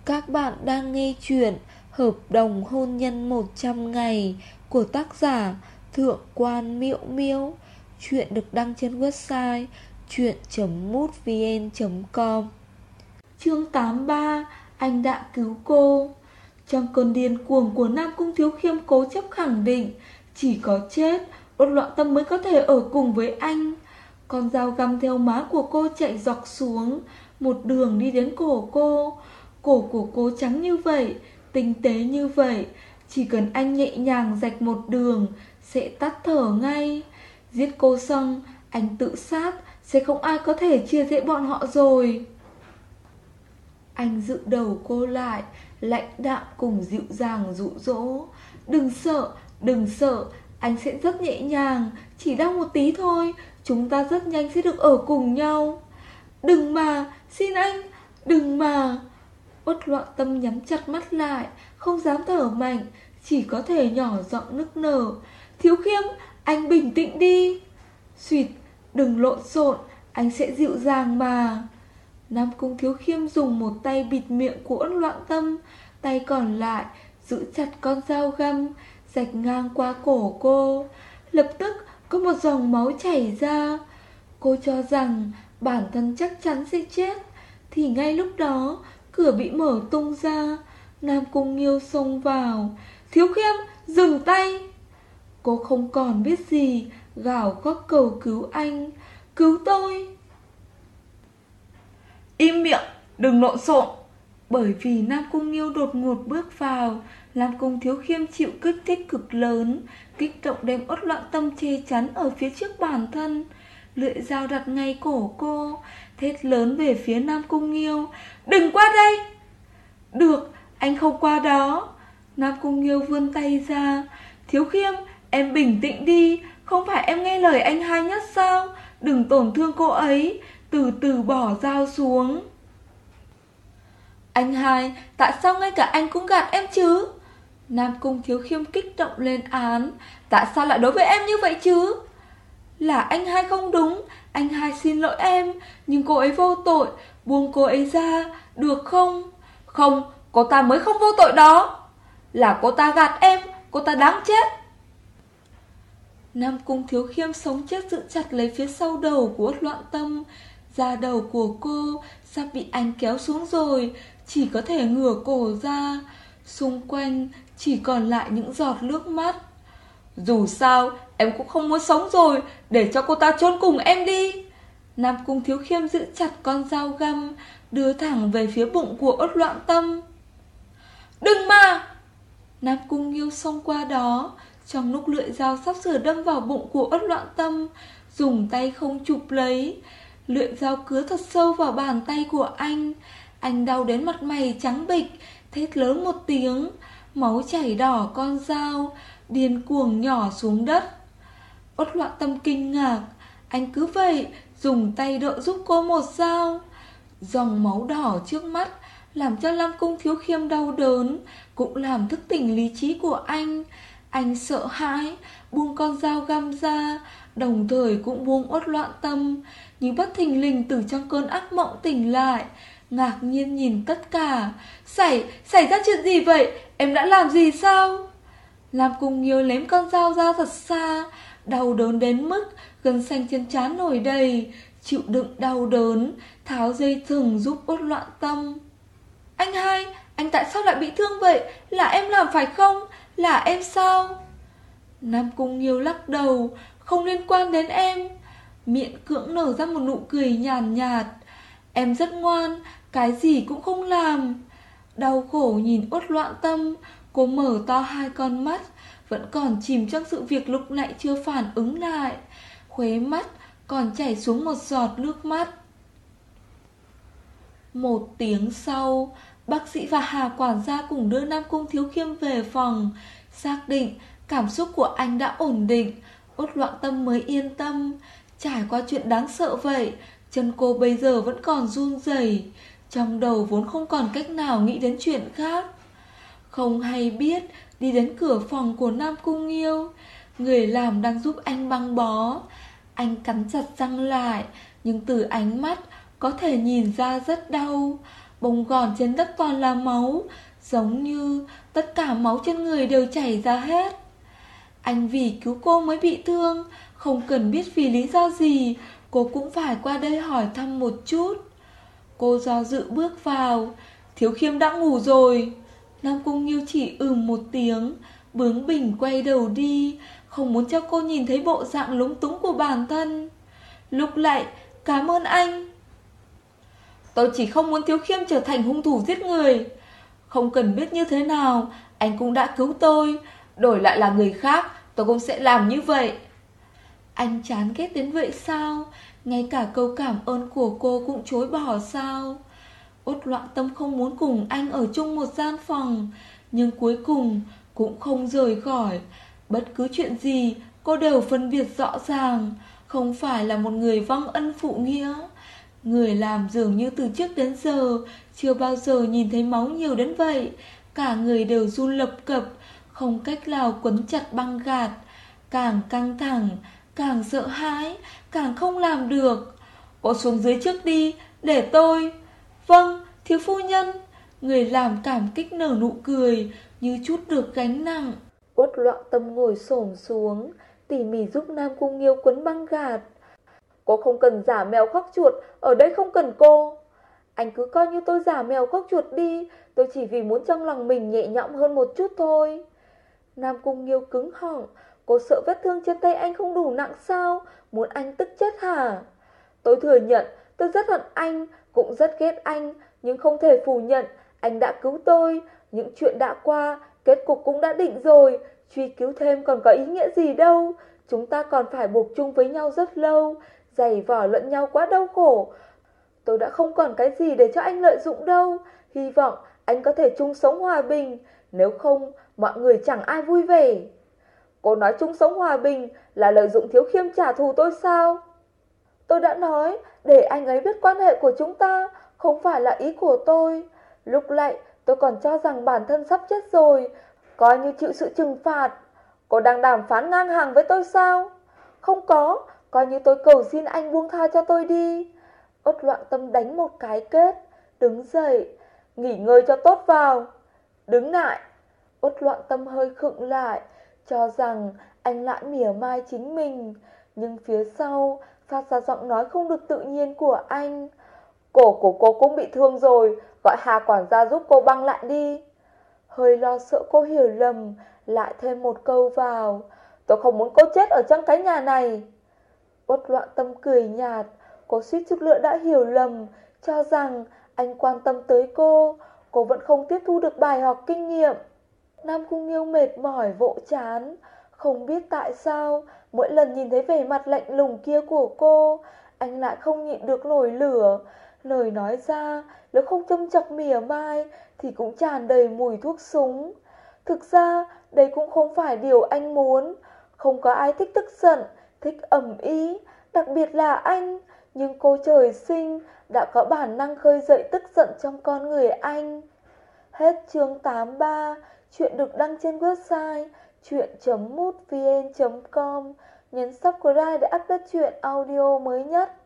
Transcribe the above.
Các bạn đang nghe chuyện Hợp đồng hôn nhân 100 ngày của tác giả Thượng quan Miễu Miễu. Chuyện được đăng trên website chuyện.mútvn.com. Chương 83. Anh đã cứu cô. Trong cơn điên cuồng của Nam Cung Thiếu Khiêm cố chấp khẳng định chỉ có chết, Uất Loạn Tâm mới có thể ở cùng với anh. Con dao găm theo má của cô chạy dọc xuống, một đường đi đến cổ cô. Cổ của cô trắng như vậy, tinh tế như vậy, chỉ cần anh nhẹ nhàng rạch một đường sẽ tắt thở ngay. Giết cô xong, anh tự sát, sẽ không ai có thể chia rẽ bọn họ rồi. Anh giữ đầu cô lại, lãnh đạm cùng dịu dàng dụ dỗ. Đừng sợ, anh sẽ rất nhẹ nhàng, chỉ đau một tí thôi, chúng ta rất nhanh sẽ được ở cùng nhau. Đừng mà, xin anh, đừng mà. Uất Loạn Tâm nhắm chặt mắt lại, không dám thở mạnh, chỉ có thể nhỏ giọng nức nở. Thiếu Khiêm, anh bình tĩnh đi. Xuyệt, đừng lộn xộn, anh sẽ dịu dàng mà. Nam Cung Thiếu Khiêm dùng một tay bịt miệng của Uất Loạn Tâm, tay còn lại giữ chặt con dao găm, rạch ngang qua cổ cô. Lập tức có một dòng máu chảy ra. Cô cho rằng bản thân chắc chắn sẽ chết, thì ngay lúc đó cửa bị mở tung ra. Nam Cung Nghiêu xông vào. Thiếu Khiêm, dừng tay. Cô không còn biết gì, gào khóc cầu cứu anh. Cứu tôi. Im miệng, đừng lộn xộn. Bởi vì Nam Cung Nghiêu đột ngột bước vào, Nam Cung Thiếu Khiêm chịu kích thích cực lớn, kích động đem Uất Loạn Tâm che chắn ở phía trước bản thân. Lưỡi dao đặt ngay cổ cô, thét lớn về phía Nam Cung Nghiêu. Đừng qua đây. Được, anh không qua đó. Nam Cung Nghiêu vươn tay ra. Thiếu Khiêm, em bình tĩnh đi, không phải em nghe lời anh hai nhất sao? Đừng tổn thương cô ấy, từ từ bỏ dao xuống. Anh hai, tại sao ngay cả anh cũng gạt em chứ? Nam Cung Thiếu Khiêm kích động lên án. Tại sao lại đối với em như vậy chứ? Là anh hai không đúng, anh hai xin lỗi em, nhưng cô ấy vô tội, buông cô ấy ra, được không? Không, cô ta mới không vô tội đó. Là cô ta gạt em, cô ta đáng chết. Nam Cung Thiếu Khiêm sống chết giữ chặt lấy phía sau đầu của Uất Loạn Tâm. Da đầu của cô sắp bị anh kéo xuống rồi, chỉ có thể ngửa cổ ra. Xung quanh chỉ còn lại những giọt nước mắt. Dù sao em cũng không muốn sống rồi, để cho cô ta chôn cùng em đi. Nam Cung Thiếu Khiêm giữ chặt con dao găm, đưa thẳng về phía bụng của Uất Loạn Tâm. Đừng mà. Nam Cung Nghiêu xông qua đó, trong lúc lưỡi dao sắp sửa đâm vào bụng của Uất Loạn Tâm, dùng tay không chụp lấy. Lưỡi dao cứa thật sâu vào bàn tay của anh. Anh đau đến mặt mày trắng bệch, thét lớn một tiếng. Máu chảy đỏ con dao, điên cuồng nhỏ xuống đất. Uất Loạn Tâm kinh ngạc. Anh cứ vậy dùng tay đỡ giúp cô một dao. Dòng máu đỏ trước mắt làm cho Nam Cung Thiếu Khiêm đau đớn, cũng làm thức tỉnh lý trí của anh. Anh sợ hãi, buông con dao găm ra, đồng thời cũng buông Uất Loạn Tâm. Nhưng bất thình lình từ trong cơn ác mộng tỉnh lại, ngạc nhiên nhìn tất cả. Xảy ra chuyện gì vậy? Em đã làm gì sao? Nam Cung Nghiêu ném con dao ra thật xa, đau đớn đến mức gân xanh trên trán nổi đầy, chịu đựng đau đớn, tháo dây thừng giúp Uất Loạn Tâm. Anh hai, anh tại sao lại bị thương vậy? Là em làm phải không? Là em sao? Nam Cung Nghiêu lắc đầu. Không liên quan đến em. Miệng cưỡng nở ra một nụ cười nhàn nhạt. Em rất ngoan, cái gì cũng không làm. Đau khổ nhìn Uất Loạn Tâm, cô mở to hai con mắt, vẫn còn chìm trong sự việc lúc nãy chưa phản ứng lại. Khóe mắt còn chảy xuống một giọt nước mắt. Một tiếng sau, bác sĩ và Hà quản gia cùng đưa Nam Cung Thiếu Khiêm về phòng. Xác định cảm xúc của anh đã ổn định, Uất Loạn Tâm mới yên tâm. Trải qua chuyện đáng sợ vậy, chân cô bây giờ vẫn còn run rẩy, trong đầu vốn không còn cách nào nghĩ đến chuyện khác. Không hay biết đi đến cửa phòng của Nam Cung Nghiêu. Người làm đang giúp anh băng bó. Anh cắn chặt răng lại, nhưng từ ánh mắt có thể nhìn ra rất đau. Bông gòn trên đất toàn là máu, giống như tất cả máu trên người đều chảy ra hết. Anh vì cứu cô mới bị thương, không cần biết vì lý do gì, cô cũng phải qua đây hỏi thăm một chút. Cô do dự bước vào. Thiếu Khiêm đã ngủ rồi. Nam Cung Nghiêu chỉ một tiếng, bướng bỉnh quay đầu đi, không muốn cho cô nhìn thấy bộ dạng lúng túng của bản thân. Lúc lại, cảm ơn anh. Tôi chỉ không muốn Thiếu Khiêm trở thành hung thủ giết người. Không cần biết như thế nào, anh cũng đã cứu tôi. Đổi lại là người khác, tôi cũng sẽ làm như vậy. Anh chán ghét đến vậy sao? Ngay cả câu cảm ơn của cô cũng chối bỏ sao? Uất Loạn Tâm không muốn cùng anh ở chung một gian phòng, nhưng cuối cùng cũng không rời khỏi. Bất cứ chuyện gì cô đều phân biệt rõ ràng, không phải là một người vong ân phụ nghĩa. Người làm dường như từ trước đến giờ chưa bao giờ nhìn thấy máu nhiều đến vậy. Cả người đều run lập cập, không cách nào quấn chặt băng gạt. Càng căng thẳng, càng sợ hãi, càng không làm được. Cô xuống dưới trước đi, để tôi. Vâng, thiếu phu nhân. Người làm cảm kích nở nụ cười, như chút được gánh nặng. Uất Loạn Tâm ngồi xổm xuống, tỉ mỉ giúp Nam Cung Nghiêu quấn băng gạt. Cô không cần giả mèo khóc chuột, ở đây không cần cô. Anh cứ coi như tôi giả mèo khóc chuột đi, tôi chỉ vì muốn trong lòng mình nhẹ nhõm hơn một chút thôi. Nam Cung Nghiêu cứng họng. Cô sợ vết thương trên tay anh không đủ nặng sao? Muốn anh tức chết hả? Tôi thừa nhận tôi rất hận anh, cũng rất ghét anh, nhưng không thể phủ nhận anh đã cứu tôi. Những chuyện đã qua, kết cục cũng đã định rồi, truy cứu thêm còn có ý nghĩa gì đâu. Chúng ta còn phải buộc chung với nhau rất lâu, giày vò lẫn nhau quá đau khổ. Tôi đã không còn cái gì để cho anh lợi dụng đâu. Hy vọng anh có thể chung sống hòa bình, nếu không mọi người chẳng ai vui vẻ. Cô nói chung sống hòa bình là lợi dụng Thiếu Khiêm trả thù tôi sao? Tôi đã nói để anh ấy biết quan hệ của chúng ta không phải là ý của tôi. Lúc lại tôi còn cho rằng bản thân sắp chết rồi, coi như chịu sự trừng phạt. Cô đang đàm phán ngang hàng với tôi sao? Không có, coi như tôi cầu xin anh buông tha cho tôi đi. Uất Loạn Tâm đánh một cái kết, đứng dậy. Nghỉ ngơi cho tốt vào. Đứng lại. Uất Loạn Tâm hơi khựng lại, cho rằng anh lại mỉa mai chính mình, nhưng phía sau phát ra giọng nói không được tự nhiên của anh. Cổ của cô cũng bị thương rồi, gọi Hà quản gia giúp cô băng lại đi. Hơi lo sợ cô hiểu lầm, lại thêm một câu vào. Tôi không muốn cô chết ở trong cái nhà này. Uất Loạn Tâm cười nhạt. Cô suýt chút nữa đã hiểu lầm, cho rằng anh quan tâm tới cô. Cô vẫn không tiếp thu được bài học kinh nghiệm. Nam Cung Nghiêu mệt mỏi vỗ chán. Không biết tại sao mỗi lần nhìn thấy vẻ mặt lạnh lùng kia của cô, anh lại không nhịn được nổi lửa. Lời nói ra nếu không châm chọc mỉa mai thì cũng tràn đầy mùi thuốc súng. Thực ra đây cũng không phải điều anh muốn. Không có ai thích tức giận, thích ầm ĩ, đặc biệt là anh. Nhưng cô trời sinh đã có bản năng khơi dậy tức giận trong con người anh. Hết chương 83. Chuyện được đăng trên website chuyện.mútvn.com. Nhấn subscribe để update chuyện audio mới nhất.